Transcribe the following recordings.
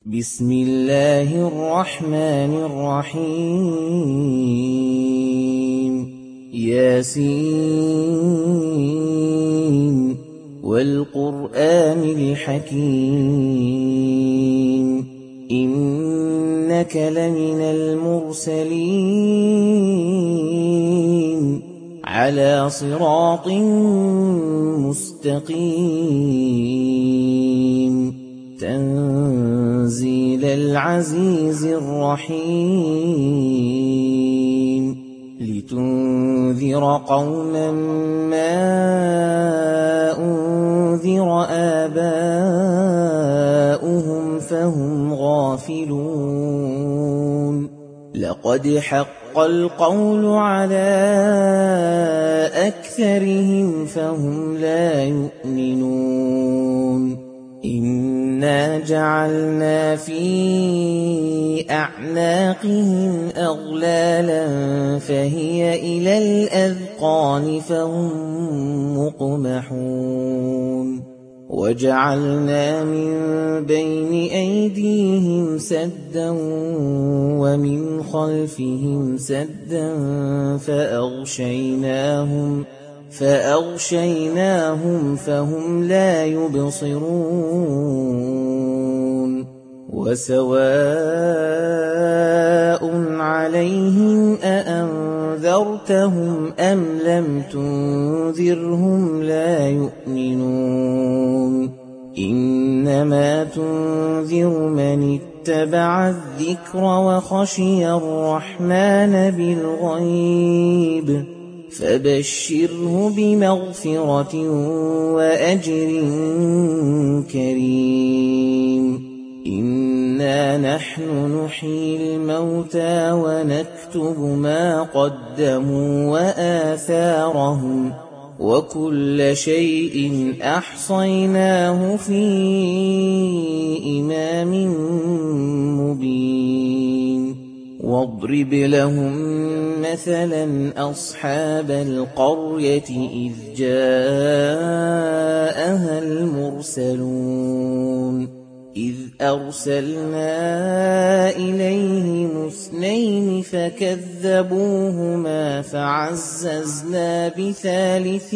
بسم الله الرحمن الرحيم ياسين والقرآن الحكيم إنك لمن المرسلين على صراط مستقيم تنزيل العزيز الرحيم لتنذر قوما ما أنذر آباؤهم فهم غافلون لقد حق القول على أكثرهم فهم لا يؤمنون إنا جعلنا في أعناقهم أغلالا فهي إلى الأذقان فهم مقمحون وجعلنا من بين أيديهم سدا ومن خلفهم سدا فأغشيناهم فهم لا يبصرون وسواء عليهم أأنذرتهم أم لم تنذرهم لا يؤمنون إنما تنذر من اتبع الذكر وخشي الرحمن بالغيب فبشره بمغفرة وأجر كريم إنا نحن نحيي الموتى ونكتب ما قدموا وآثارهم وكل شيء أحصيناه في إمام مبين واضرب لهم مثلا أصحاب القرية إذ جاءها المرسلون إذ أرسلنا إليهم 2 فكذبوهما فعززنا بثالث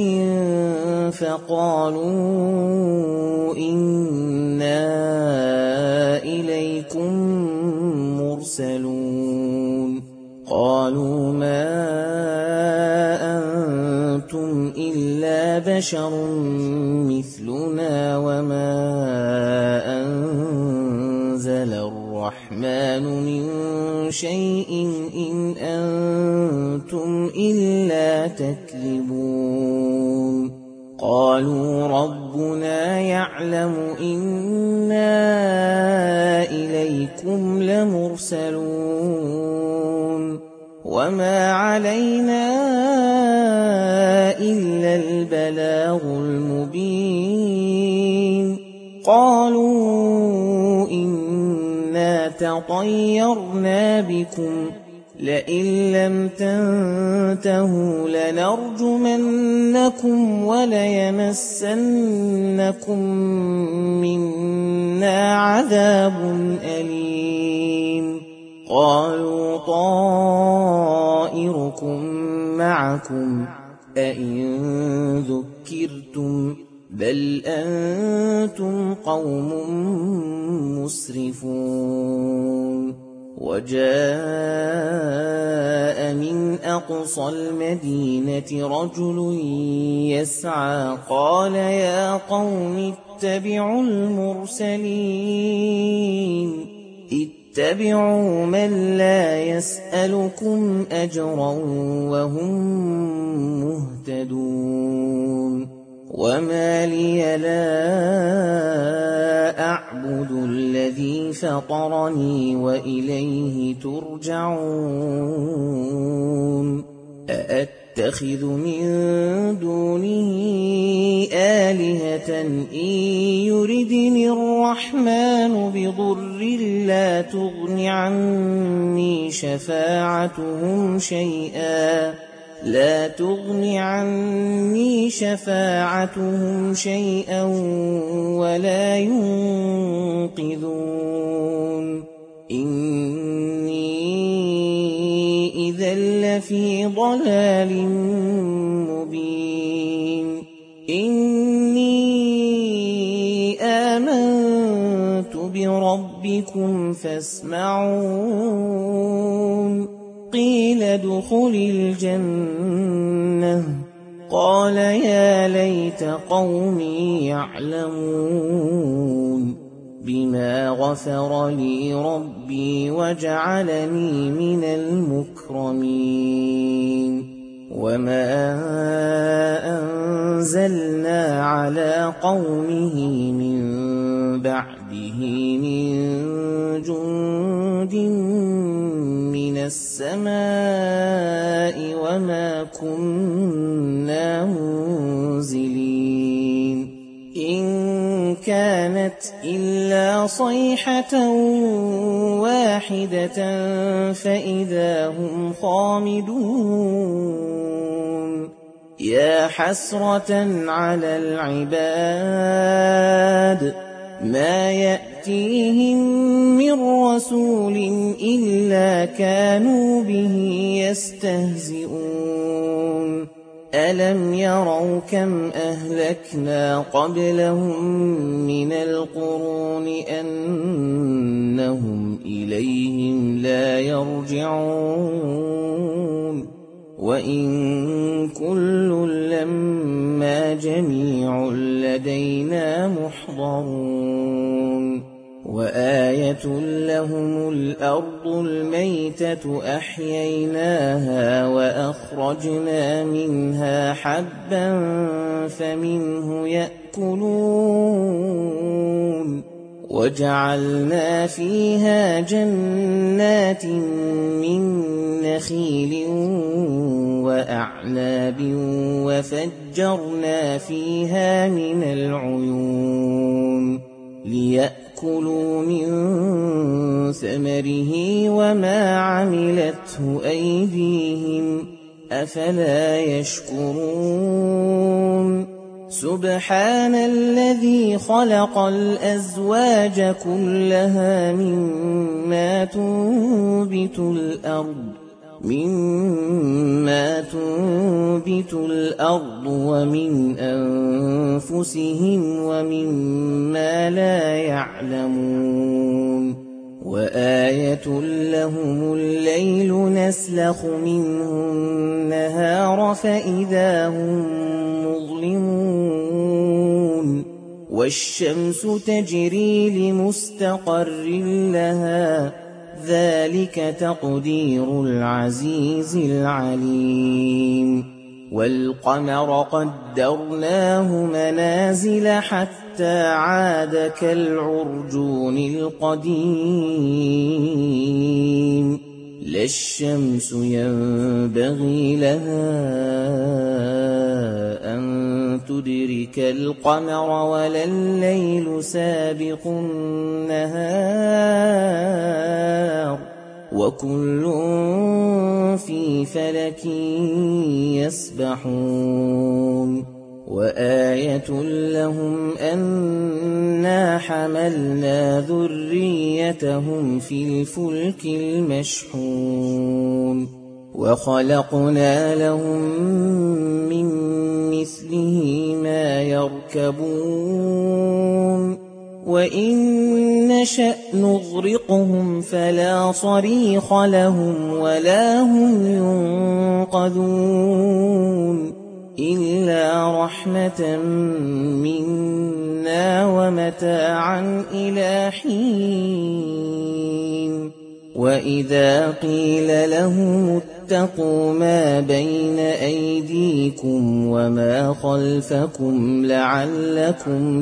فقالوا إنا إليكم مرسلون قالوا ما أنتم إلا بشر مثلنا وما أنزل الرحمن من شيء إن أنتم إلا تكذبون قالوا ربنا يعلم إنا إليكم لمرسلون وما علينا إلا البلاغ المبين قالوا إنا تطيرنا بكم لئن لم تنتهوا لنرجمنكم وليمسنكم منا عذاب أليم قالوا طائركم معكم أئن ذكرتم بل أنتم قوم مسرفون وجاء من أقصى المدينة رجل يسعى قال يا قوم اتبعوا المرسلين اتبعوا من لا يسألكم أجرا وهم مهتدون وما لي لا أعبد الذي فطرني وإليه ترجعون أأتخذ من دونه آلهة إن يردني الرحمن بضر لا تغن عني شفاعتهم شيئا لا تغن عني شفاعتهم شيئا ولا ينقذون إني إذا لفي ضلال مبين إني آمنت بربكم فاسمعون قيل ادخل الجنة قال يا ليت قومي يعلمون بما غفر لي ربي وجعلني من المكرمين وما أنزلنا على قومه من بعده من جند من السماء وما كنا منزلين إن كانت إلا صيحة واحدة فإذا هم خامدون يا حسرة على العباد ما يأتيهم من رسول إلا كانوا به يستهزئون ألم يروا كم أهلكنا قبلهم من القرون أنهم إليهم لا يرجعون وإن كل لما جميع لدينا محضرون وآية لهم الأرض الميتة أحييناها وأخرجنا منها حبا فمنه يأكلون وجعلنا فيها جنات من نخيل وأعناب وفجرنا فيها من العيون ليأكلوا من ثمره وما عملته أيديهم أفلا يشكرون سبحان الذي خلق الأزواج كلها مما تنبت الأرض ومن أنفسهم ومما لا يعلمون وآية لهم الليل نسلخ منه النهار فإذا هم مظلمون والشمس تجري لمستقر لها ذلك تقدير العزيز العليم والقمر قدرناه منازل حتى عاد كالعرجون القديم لا الشمس ينبغي لها أن تدرك القمر ولا الليل سابق النهار وكل في فلك يسبحون وآية لهم أنا حملنا ذريتهم في الفلك المشحون وخلقنا لهم من مثله ما يركبون وإن نشأ نغرقهم فلا صريخ لهم ولا هم ينقذون إلا رحمة منا ومتاعا إلى حين وإذا قيل لهم اتقوا ما بين أيديكم وما خلفكم لعلكم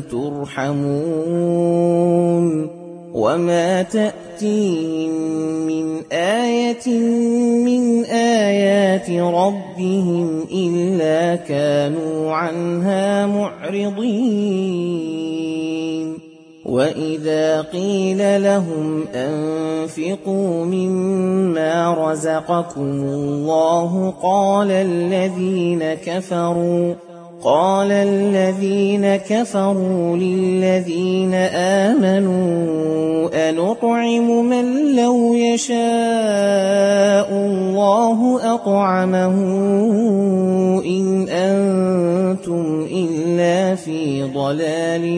ترحمون وما تأتيهم من آية من آيات ربهم إلا كانوا عنها معرضين وَإِذَا قِيلَ لَهُمْ أَنفِقُوا مِمَّا رَزَقَكُمُ اللَّهُ قَالَ الَّذِينَ كَفَرُوا لِلَّذِينَ آمَنُوا أَنُطْعِمُ مَن لَّوْ يَشَاءُ اللَّهُ أَطْعَمَهُ إِنْ أَنتُمْ إِلَّا فِي ضَلَالٍ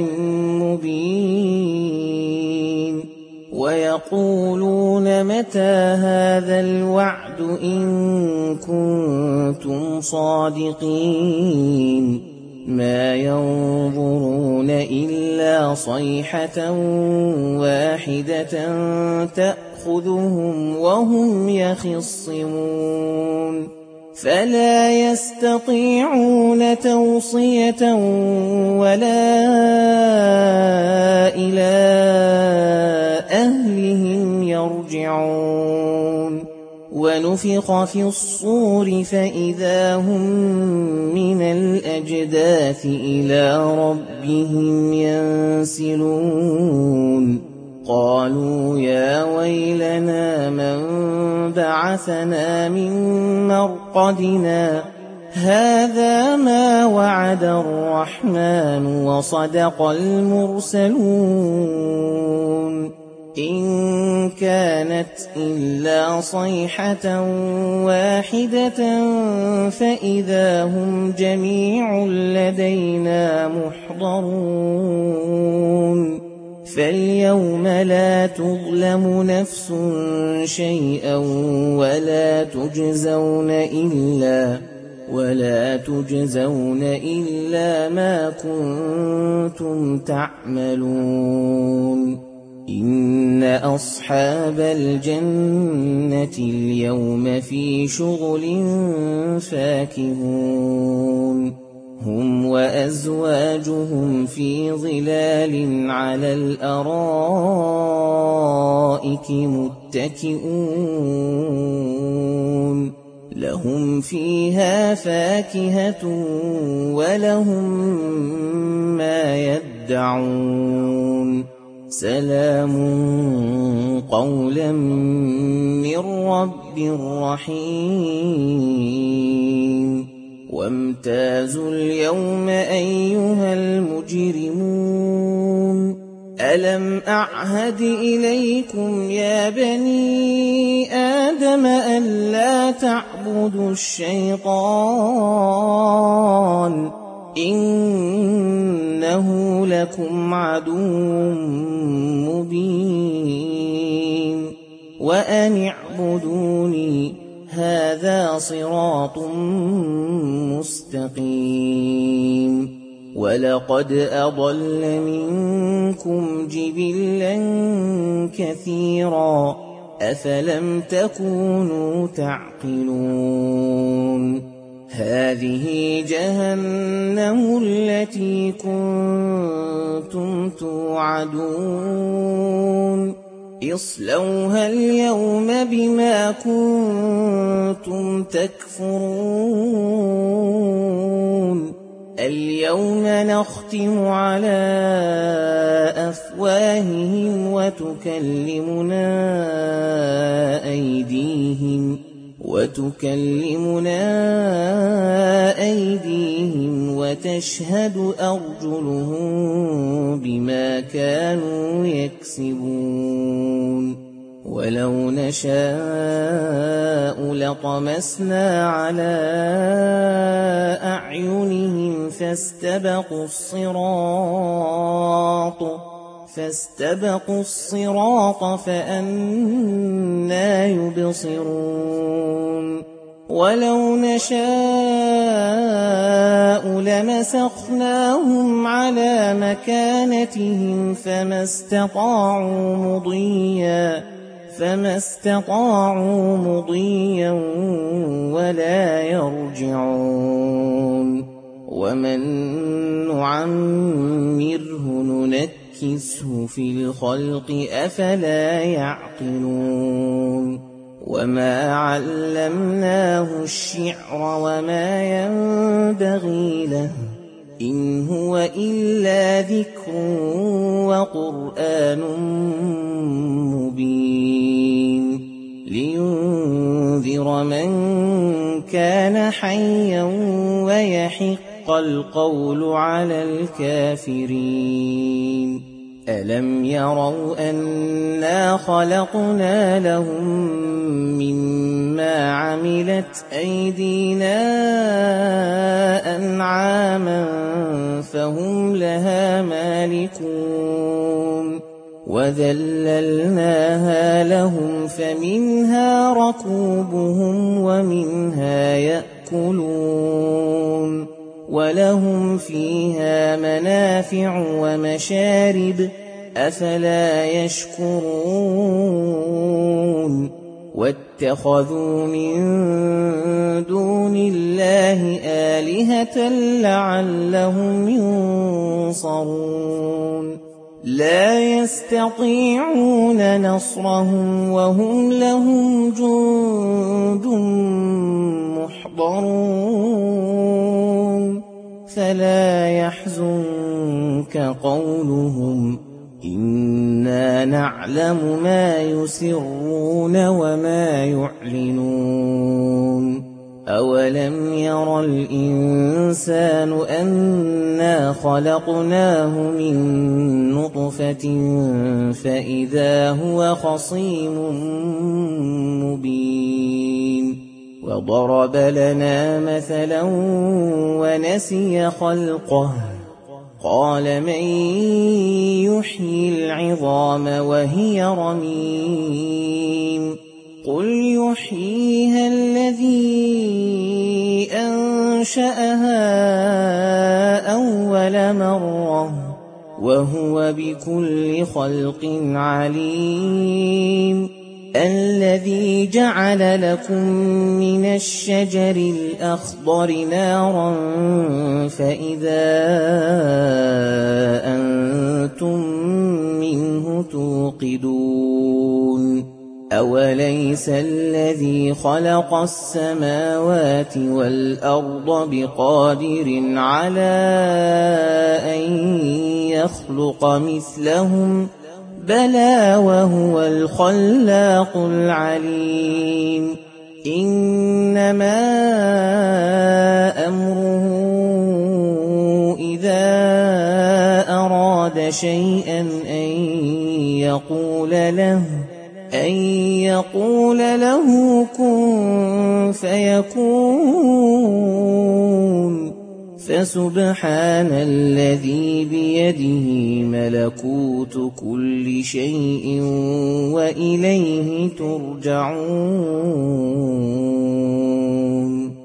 مُّبِينٍ وَيَقُولُونَ مَتَىٰ هَٰذَا الْوَعْدُ إِن كُنتُمْ صَادِقِينَ مَا يَنظُرُونَ إِلَّا صَيْحَةً وَاحِدَةً تَأْخُذُهُمْ وَهُمْ يَخِصِّمُونَ فَلَا يَسْتَطِيعُونَ تَوْصِيَةً وَلَا إِلَىٰ أَهْلِهِمْ يَرْجِعُونَ وَنُفِخَ فِي الصُّورِ فَإِذَا هُم مِّنَ الْأَجْدَاثِ إِلَىٰ رَبِّهِمْ يَنسِلُونَ قَالُوا يَا وَيْلَنَا مَن بَعَثَنَا مِن مَّرْقَدِنَا هَٰذَا مَا وَعَدَ الرَّحْمَٰنُ وَصَدَقَ الْمُرْسَلُونَ إِن كَانَتْ إِلَّا صَيْحَةً وَاحِدَةً فَإِذَا هُمْ جَمِيعٌ لَّدَيْنَا مُحْضَرُونَ فَالْيَوْمَ لَا تُظْلَمُ نَفْسٌ شَيْئًا وَلَا تُجْزَوْنَ إِلَّا مَا كُنتُمْ تَعْمَلُونَ إِنَّ أَصْحَابَ الْجَنَّةِ الْيَوْمَ فِي شُغُلٍ فَاكِهُونَ هُمْ وَأَزْوَاجُهُمْ فِي ظِلَالٍ عَلَى الْأَرَائِكِ مُتَّكِئُونَ لَهُمْ فِيهَا فَاكِهَةٌ وَلَهُم مَّا يَدَّعُونَ سَلَامٌ قَوْلًا مِّن رَّبٍّ رَّحِيمٍ وَامْتَازُوا الْيَوْمَ أَيُّهَا الْمُجْرِمُونَ أَلَمْ أَعْهَدْ إِلَيْكُمْ يَا بَنِي آدَمَ أَلَّا تَعْبُدُوا الشَّيْطَانَ إِنَّهُ لَكُمْ عَدُوٌّ مُّبِينٌ وَأَنِ اعْبُدُونِي هَٰذَا صِرَاطٌ مُّسْتَقِيمٌ وَلَقَدْ أَضَلَّ مِنكُمْ جِبِلًّا كَثِيرًا أَفَلَمْ تَكُونُوا تَعْقِلُونَ هَٰذِهِ جَهَنَّمُ الَّتِي كُنتُمْ تُوعَدُونَ اصْلَوْهَا الْيَوْمَ بِمَا كُنتُمْ تَكْفُرُونَ الْيَوْمَ نَخْتِمُ عَلَىٰ أَفْوَاهِهِمْ وَتُكَلِّمُنَا أَيْدِيهِمْ وَتَشْهَدُ أَرْجُلُهُم بِمَا كَانُوا يَكْسِبُونَ وَلَوْ نَشَاءُ لَطَمَسْنَا عَلَىٰ أَعْيُنِهِمْ فَاسْتَبَقُوا الصِّرَاطَ فَأَنَّىٰ يُبْصِرُونَ وَلَوْ نَشَاءُ لَمَسَخْنَاهُمْ عَلَىٰ مَكَانَتِهِمْ فَمَا اسْتَطَاعُوا مُضِيًّا وَلَا يَرْجِعُونَ وَمَن نُّعَمِّرْهُ نُنَكِّسْهُ فِي الْخَلْقِ أَفَلَا يَعْقِلُونَ وَمَا عَلَّمْنَاهُ الشِّعْرَ وَمَا يَنبَغِي لَهُ إن هو إلا ذكر وقرآن مبين لينذر من كان حيا ويحق القول على الكافرين ألم يروا أنا خلقنا لهم مما عملت أيدينا أنعاما فهم لها مالكون وذللناها لهم فمنها ركوبهم ومنها يأكلون ولهم فيها منافع ومشارب أفلا يشكرون واتخذوا من دون الله آلهة لعلهم ينصرون لا يستطيعون نصرهم وهم لهم جند محضرون فلا يحزنك قولهم إنا نعلم ما يسرون وما يعلنون أولم ير الإنسان أنا خلقناه من نطفة فإذا هو خصيم مبين وضرب لنا مثلا ونسي خلقه قال من يحيي العظام وهي رميم قل يحييها الذي أنشأها أول مرة وهو بكل خلق عليم الذي جعل لكم من الشجر الأخضر نارا فإذا أنتم منه توقدون أوليس الذي خلق السماوات والأرض بقادر على أن يخلق مثلهم بلى وهو الخلاق العليم إنما أمره إذا أراد شيئا أن يقول له كن فيكون فسبحان الذي بيده ملكوت كل شيء وإليه ترجعون